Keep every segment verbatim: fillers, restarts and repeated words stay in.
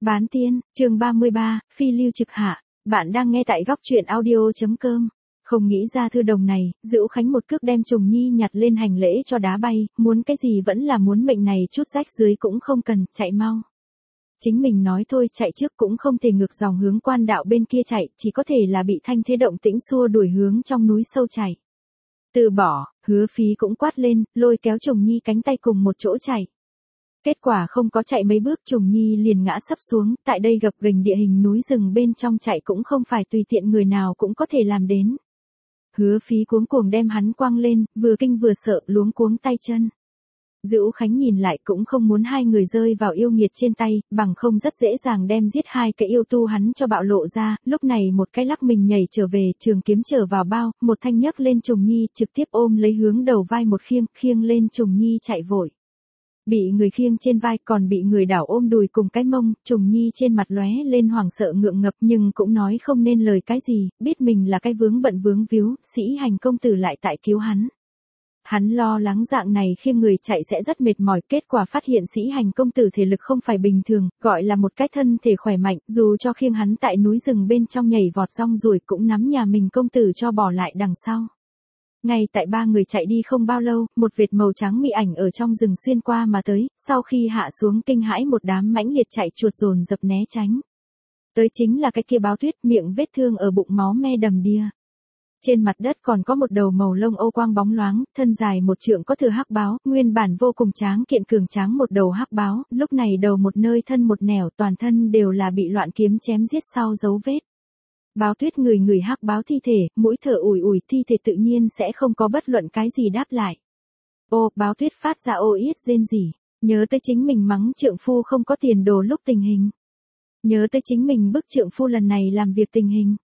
Bán tiên, chương ba mươi ba, Phi Lưu Trực Hạ. Bạn đang nghe tại góc truyện audio.com. Không nghĩ ra thư đồng này, Dữu Khánh một cước đem Trùng Nhi nhặt lên hành lễ cho đá bay, muốn cái gì vẫn là muốn, mệnh này chút rách dưới cũng không cần, chạy mau. Chính mình nói thôi, chạy trước cũng không thể ngược dòng hướng quan đạo bên kia chạy, chỉ có thể là bị thanh thế động tĩnh xua đuổi hướng trong núi sâu chạy. Từ bỏ, Hứa Phí cũng quát lên, lôi kéo Trùng Nhi cánh tay cùng một chỗ chạy. Kết quả không có chạy mấy bước, Trùng Nhi liền ngã sấp xuống, tại đây gập ghềnh địa hình núi rừng bên trong chạy cũng không phải tùy tiện người nào cũng có thể làm đến. Hứa Phí cuống cuồng đem hắn quăng lên, vừa kinh vừa sợ, luống cuống tay chân. Dữu Khánh nhìn lại cũng không muốn hai người rơi vào yêu nghiệt trên tay, bằng không rất dễ dàng đem giết hai cái yêu tu hắn cho bạo lộ ra, lúc này một cái lắc mình nhảy trở về, trường kiếm trở vào bao, một thanh nhấc lên Trùng Nhi, trực tiếp ôm lấy hướng đầu vai một khiêng, khiêng lên Trùng Nhi chạy vội. Bị người khiêng trên vai còn bị người đảo ôm đùi cùng cái mông, Trùng Nhi trên mặt lóe lên hoảng sợ ngượng ngập nhưng cũng nói không nên lời cái gì, biết mình là cái vướng bận vướng víu, Sĩ Hành công tử lại tại cứu hắn. Hắn lo lắng dạng này khiêng người chạy sẽ rất mệt mỏi, kết quả phát hiện Sĩ Hành công tử thể lực không phải bình thường, gọi là một cái thân thể khỏe mạnh, dù cho khiêng hắn tại núi rừng bên trong nhảy vọt rong ruổi cũng nắm nhà mình công tử cho bỏ lại đằng sau. Ngay tại ba người chạy đi không bao lâu, một vệt màu trắng mị ảnh ở trong rừng xuyên qua mà tới, sau khi hạ xuống kinh hãi một đám mãnh liệt chạy chuột dồn dập né tránh. Tới chính là cái kia Báo Tuyết, miệng vết thương ở bụng máu me đầm đìa. Trên mặt đất còn có một đầu màu lông âu quang bóng loáng, thân dài một trượng có thừa hắc báo, nguyên bản vô cùng tráng kiện cường tráng một đầu hắc báo, lúc này đầu một nơi thân một nẻo, toàn thân đều là bị loạn kiếm chém giết sau dấu vết. Báo Tuyết người người hắc báo thi thể, mũi thở ủi ủi, thi thể tự nhiên sẽ không có bất luận cái gì đáp lại. Ô, Báo Tuyết phát ra ô yết rên rỉ, nhớ tới chính mình mắng trượng phu không có tiền đồ lúc tình hình. Nhớ tới chính mình bức trượng phu lần này làm việc tình hình.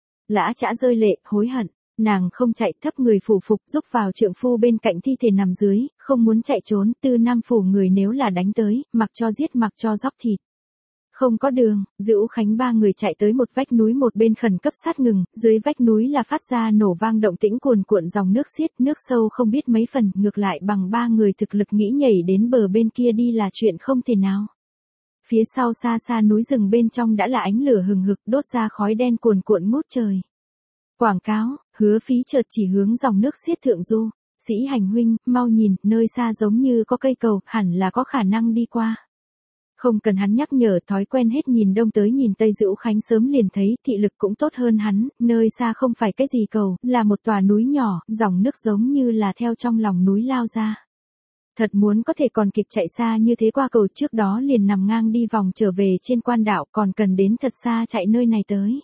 Lã Chã rơi lệ, hối hận, nàng không chạy, thấp người phủ phục giúp vào trượng phu bên cạnh thi thể nằm dưới, không muốn chạy trốn, Tư Nam phủ người nếu là đánh tới, mặc cho giết mặc cho dóc thịt. Không có đường, Dữu Khánh ba người chạy tới một vách núi một bên khẩn cấp sát ngừng, dưới vách núi là phát ra nổ vang động tĩnh cuồn cuộn dòng nước xiết, nước sâu không biết mấy phần, ngược lại bằng ba người thực lực nghĩ nhảy đến bờ bên kia đi là chuyện không thể nào. Phía sau xa xa núi rừng bên trong đã là ánh lửa hừng hực đốt ra khói đen cuồn cuộn ngút trời. Quảng cáo, Hứa Phí chợt chỉ hướng dòng nước xiết thượng du, Sĩ Hành huynh, mau nhìn, nơi xa giống như có cây cầu, hẳn là có khả năng đi qua. Không cần hắn nhắc nhở, thói quen hết nhìn đông tới nhìn tây Dữu Khánh sớm liền thấy, thị lực cũng tốt hơn hắn, nơi xa không phải cái gì cầu, là một tòa núi nhỏ, dòng nước giống như là theo trong lòng núi lao ra. Thật muốn có thể còn kịp chạy xa như thế qua cầu, trước đó liền nằm ngang đi vòng trở về trên quan đạo, còn cần đến thật xa chạy nơi này tới.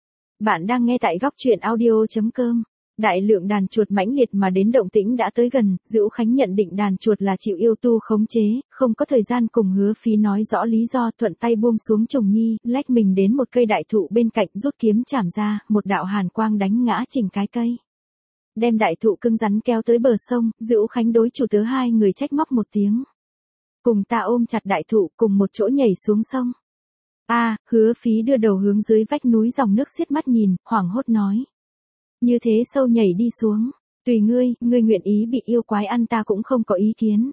Bạn đang nghe tại góc truyện audio.com. Đại lượng đàn chuột mãnh liệt mà đến động tĩnh đã tới gần, Dữu Khánh nhận định đàn chuột là chịu yêu tu khống chế, không có thời gian cùng Hứa Phí nói rõ lý do, thuận tay buông xuống Trùng Nhi, lách mình đến một cây đại thụ bên cạnh, rút kiếm chảm ra, một đạo hàn quang đánh ngã chỉnh cái cây. Đem đại thụ cứng rắn kéo tới bờ sông, Dữu Khánh đối chủ tớ hai người trách móc một tiếng. Cùng ta ôm chặt đại thụ, cùng một chỗ nhảy xuống sông. A, Hứa Phí đưa đầu hướng dưới vách núi dòng nước xiết mắt nhìn, hoảng hốt nói. Như thế sâu nhảy đi xuống, tùy ngươi, ngươi nguyện ý bị yêu quái ăn ta cũng không có ý kiến.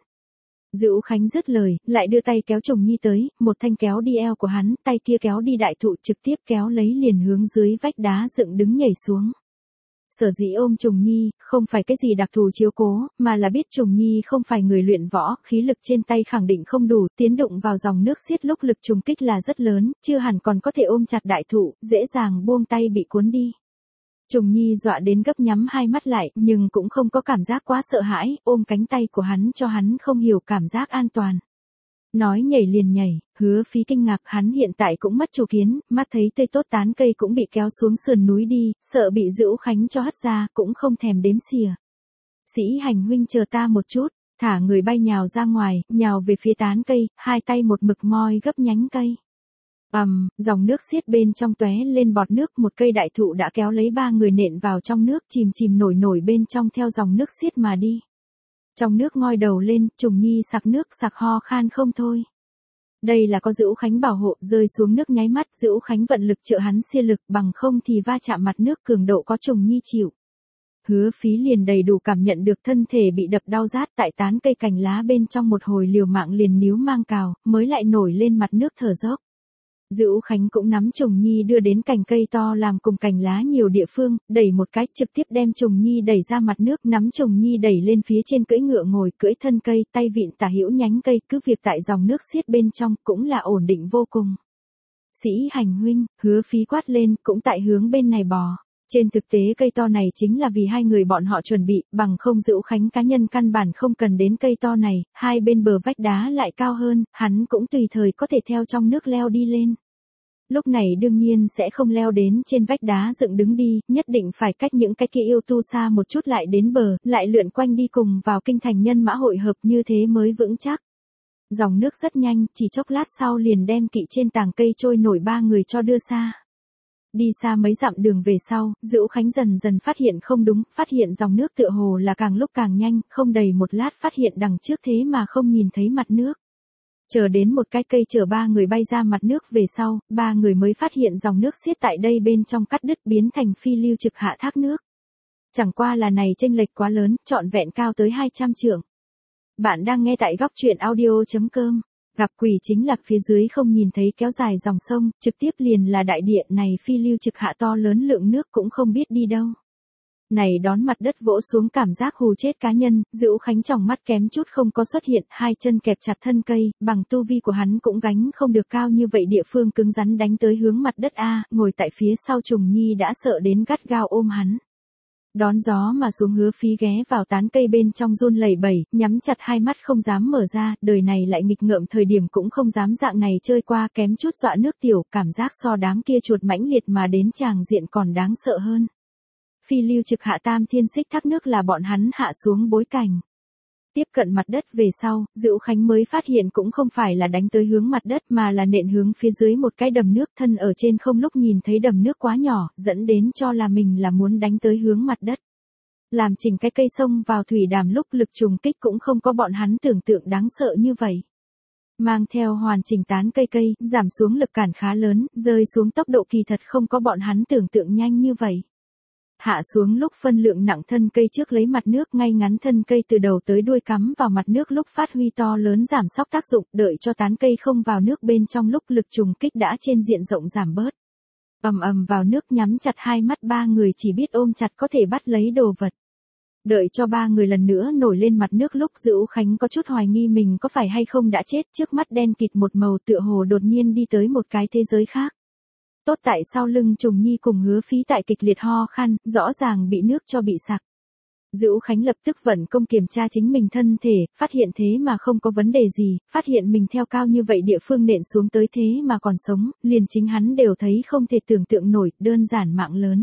Dữu Khánh dứt lời, lại đưa tay kéo Trùng Nhi tới, một thanh kéo đi eo của hắn, tay kia kéo đi đại thụ trực tiếp kéo lấy liền hướng dưới vách đá dựng đứng nhảy xuống. Sở dĩ ôm Trùng Nhi, không phải cái gì đặc thù chiếu cố, mà là biết Trùng Nhi không phải người luyện võ, khí lực trên tay khẳng định không đủ, tiến đụng vào dòng nước xiết lúc lực trùng kích là rất lớn, chưa hẳn còn có thể ôm chặt đại thụ, dễ dàng buông tay bị cuốn đi. Trùng Nhi dọa đến gấp nhắm hai mắt lại, nhưng cũng không có cảm giác quá sợ hãi, ôm cánh tay của hắn cho hắn không hiểu cảm giác an toàn. Nói nhảy liền nhảy, Hứa Phí kinh ngạc, hắn hiện tại cũng mất chủ kiến, mắt thấy tươi tốt tán cây cũng bị kéo xuống sườn núi đi, sợ bị Dữu Khánh cho hất ra, cũng không thèm đếm xỉa. Sĩ Hành huynh chờ ta một chút, thả người bay nhào ra ngoài, nhào về phía tán cây, hai tay một mực moi gấp nhánh cây. Ầm, um, dòng nước xiết bên trong tóe lên bọt nước, một cây đại thụ đã kéo lấy ba người nện vào trong nước, chìm chìm nổi nổi bên trong theo dòng nước xiết mà đi. Trong nước ngoi đầu lên, Trùng Nhi sặc nước sặc ho khan không thôi. Đây là có Dữu Khánh bảo hộ, rơi xuống nước nháy mắt, Dữu Khánh vận lực trợ hắn xia lực, bằng không thì va chạm mặt nước cường độ có Trùng Nhi chịu. Hứa Phí liền đầy đủ cảm nhận được thân thể bị đập đau rát tại tán cây cành lá bên trong một hồi liều mạng liền níu mang cào, mới lại nổi lên mặt nước thở dốc. Dữu Khánh cũng nắm Trùng Nhi đưa đến cành cây to làm cùng cành lá nhiều địa phương, đẩy một cái trực tiếp đem Trùng Nhi đẩy ra mặt nước, nắm Trùng Nhi đẩy lên phía trên cưỡi ngựa ngồi, cưỡi thân cây, tay vịn tả hữu nhánh cây, cứ việc tại dòng nước xiết bên trong cũng là ổn định vô cùng. Sĩ Hành huynh, Hứa Phí quát lên, cũng tại hướng bên này bò. Trên thực tế cây to này chính là vì hai người bọn họ chuẩn bị, bằng không Dữu Khánh cá nhân căn bản không cần đến cây to này, hai bên bờ vách đá lại cao hơn, hắn cũng tùy thời có thể theo trong nước leo đi lên. Lúc này đương nhiên sẽ không leo đến trên vách đá dựng đứng đi, nhất định phải cách những cái kia yêu tu xa một chút lại đến bờ, lại lượn quanh đi cùng vào kinh thành nhân mã hội hợp, như thế mới vững chắc. Dòng nước rất nhanh, chỉ chốc lát sau liền đem kỵ trên tàng cây trôi nổi ba người cho đưa xa. Đi xa mấy dặm đường về sau, Dữu Khánh dần dần phát hiện không đúng, phát hiện dòng nước tựa hồ là càng lúc càng nhanh, không đầy một lát phát hiện đằng trước thế mà không nhìn thấy mặt nước. Chờ đến một cái cây chở ba người bay ra mặt nước về sau, ba người mới phát hiện dòng nước xiết tại đây bên trong cắt đứt biến thành phi lưu trực hạ thác nước. Chẳng qua là này chênh lệch quá lớn, trọn vẹn cao tới hai trăm trượng. Bạn đang nghe tại góc truyện audio chấm com. Gặp quỷ chính là phía dưới không nhìn thấy kéo dài dòng sông, trực tiếp liền là đại địa này phi lưu trực hạ to lớn lượng nước cũng không biết đi đâu. Này đón mặt đất vỗ xuống cảm giác hù chết cá nhân, Dữu Khánh trong mắt kém chút không có xuất hiện, hai chân kẹp chặt thân cây, bằng tu vi của hắn cũng gánh không được cao như vậy địa phương cứng rắn đánh tới hướng mặt đất A, ngồi tại phía sau Trùng Nhi đã sợ đến gắt gao ôm hắn. Đón gió mà xuống Hứa Phí ghé vào tán cây bên trong run lẩy bẩy, nhắm chặt hai mắt không dám mở ra, đời này lại nghịch ngợm thời điểm cũng không dám dạng này chơi qua, kém chút dọa nước tiểu, cảm giác so đám kia chuột mãnh liệt mà đến tràng diện còn đáng sợ hơn. Phi lưu trực hạ tam thiên xích thác nước là bọn hắn hạ xuống bối cảnh. Tiếp cận mặt đất về sau, Dữu Khánh mới phát hiện cũng không phải là đánh tới hướng mặt đất mà là nện hướng phía dưới một cái đầm nước, thân ở trên không lúc nhìn thấy đầm nước quá nhỏ, dẫn đến cho là mình là muốn đánh tới hướng mặt đất. Làm chỉnh cái cây sông vào thủy đàm lúc lực trùng kích cũng không có bọn hắn tưởng tượng đáng sợ như vậy. Mang theo hoàn chỉnh tán cây cây, giảm xuống lực cản khá lớn, rơi xuống tốc độ kỳ thật không có bọn hắn tưởng tượng nhanh như vậy. Hạ xuống lúc phân lượng nặng thân cây trước lấy mặt nước ngay ngắn thân cây từ đầu tới đuôi cắm vào mặt nước lúc phát huy to lớn giảm sóc tác dụng, đợi cho tán cây không vào nước bên trong lúc lực trùng kích đã trên diện rộng giảm bớt. Ầm ầm vào nước nhắm chặt hai mắt ba người chỉ biết ôm chặt có thể bắt lấy đồ vật. Đợi cho ba người lần nữa nổi lên mặt nước lúc Dữu Khánh có chút hoài nghi mình có phải hay không đã chết, trước mắt đen kịt một màu tựa hồ đột nhiên đi tới một cái thế giới khác. Tốt tại sau lưng Trùng Nhi cùng Hứa Phí tại kịch liệt ho khan, rõ ràng bị nước cho bị sặc. Dữu Khánh lập tức vận công kiểm tra chính mình thân thể, phát hiện thế mà không có vấn đề gì, phát hiện mình theo cao như vậy địa phương nện xuống tới thế mà còn sống, liền chính hắn đều thấy không thể tưởng tượng nổi, đơn giản mạng lớn.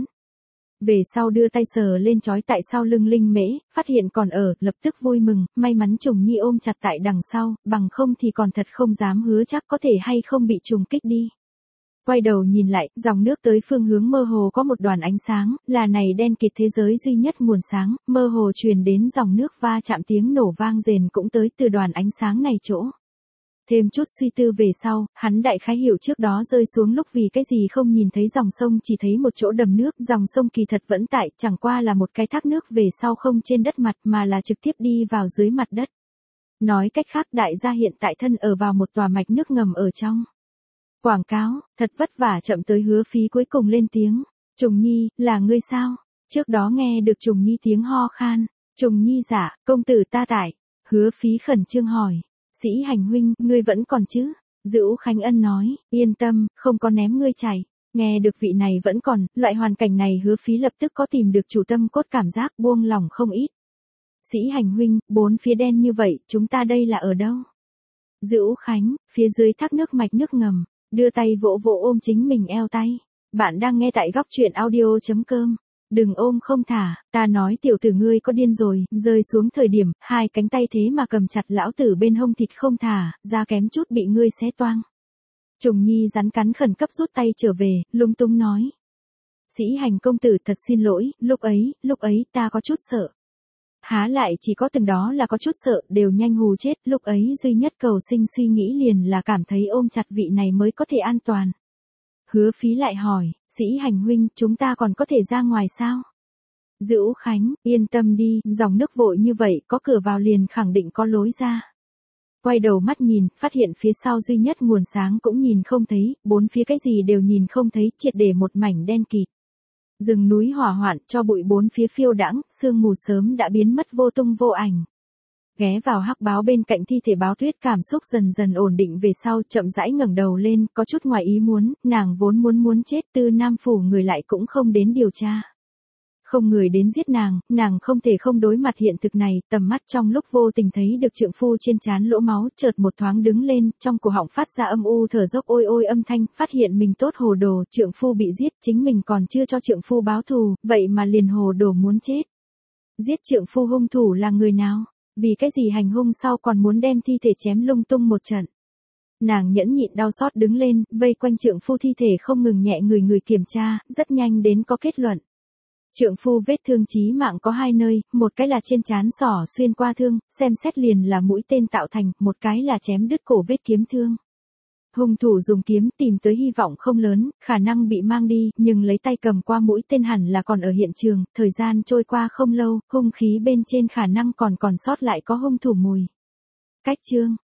Về sau đưa tay sờ lên trói tại sau lưng Linh Mễ, phát hiện còn ở, lập tức vui mừng, may mắn Trùng Nhi ôm chặt tại đằng sau, bằng không thì còn thật không dám hứa chắc có thể hay không bị trùng kích đi. Quay đầu nhìn lại, dòng nước tới phương hướng mơ hồ có một đoàn ánh sáng, là này đen kịt thế giới duy nhất nguồn sáng, mơ hồ truyền đến dòng nước va chạm tiếng nổ vang rền cũng tới từ đoàn ánh sáng này chỗ. Thêm chút suy tư về sau, hắn đại khái hiểu trước đó rơi xuống lúc vì cái gì không nhìn thấy dòng sông, chỉ thấy một chỗ đầm nước, dòng sông kỳ thật vẫn tại, chẳng qua là một cái thác nước về sau không trên đất mặt mà là trực tiếp đi vào dưới mặt đất. Nói cách khác đại gia hiện tại thân ở vào một tòa mạch nước ngầm ở trong. Quảng cáo, thật vất vả chậm tới Hứa Phí cuối cùng lên tiếng. Trùng Nhi, là ngươi sao? Trước đó nghe được Trùng Nhi tiếng ho khan. Trùng Nhi dạ, công tử ta tại. Hứa Phí khẩn trương hỏi. Sĩ Hành huynh, ngươi vẫn còn chứ? Dữu Khánh ân nói, yên tâm, không có ném ngươi chảy. Nghe được vị này vẫn còn, loại hoàn cảnh này Hứa Phí lập tức có tìm được chủ tâm cốt cảm giác buông lòng không ít. Sĩ Hành huynh, bốn phía đen như vậy, chúng ta đây là ở đâu? Dữu Khánh, phía dưới thác nước mạch nước ngầm. Đưa tay vỗ vỗ ôm chính mình eo tay. Bạn đang nghe tại góc truyện audio chấm com. Đừng ôm không thả, ta nói tiểu tử ngươi có điên rồi, rơi xuống thời điểm, hai cánh tay thế mà cầm chặt lão tử bên hông thịt không thả, da kém chút bị ngươi xé toang. Trùng Nhi rắn cắn khẩn cấp rút tay trở về, lung tung nói. Sĩ Hành công tử thật xin lỗi, lúc ấy, lúc ấy ta có chút sợ. Há lại chỉ có từng đó là có chút sợ, đều nhanh hù chết, lúc ấy duy nhất cầu sinh suy nghĩ liền là cảm thấy ôm chặt vị này mới có thể an toàn. Hứa Phí lại hỏi, Sĩ Hành huynh, chúng ta còn có thể ra ngoài sao? Dữu Khánh, yên tâm đi, dòng nước vội như vậy, có cửa vào liền khẳng định có lối ra. quay đầu mắt nhìn, phát hiện phía sau duy nhất nguồn sáng cũng nhìn không thấy, bốn phía cái gì đều nhìn không thấy, triệt để một mảnh đen kịt. Rừng núi hỏa hoạn, cho bụi bốn phía phiêu đãng, sương mù sớm đã biến mất vô tung vô ảnh. Ghé vào hắc báo bên cạnh thi thể Báo Tuyết, cảm xúc dần dần ổn định về sau, chậm rãi ngẩng đầu lên, có chút ngoài ý muốn, nàng vốn muốn muốn chết, Tư Nam phủ người lại cũng không đến điều tra. Không người đến giết nàng, nàng không thể không đối mặt hiện thực này, tầm mắt trong lúc vô tình thấy được trượng phu trên trán lỗ máu, chợt một thoáng đứng lên, trong cổ họng phát ra âm u thở dốc ôi ôi âm thanh, phát hiện mình tốt hồ đồ, trượng phu bị giết, chính mình còn chưa cho trượng phu báo thù, vậy mà liền hồ đồ muốn chết. Giết trượng phu hung thủ là người nào? Vì cái gì hành hung sau còn muốn đem thi thể chém lung tung một trận? Nàng nhẫn nhịn đau xót đứng lên, vây quanh trượng phu thi thể không ngừng nhẹ người người kiểm tra, rất nhanh đến có kết luận. Trượng phu vết thương chí mạng có hai nơi, một cái là trên trán xỏ xuyên qua thương, xem xét liền là mũi tên tạo thành, một cái là chém đứt cổ vết kiếm thương. Hung thủ dùng kiếm tìm tới hy vọng không lớn, khả năng bị mang đi, nhưng lấy tay cầm qua mũi tên hẳn là còn ở hiện trường, thời gian trôi qua không lâu, hung khí bên trên khả năng còn còn sót lại có hung thủ mùi. Cách chương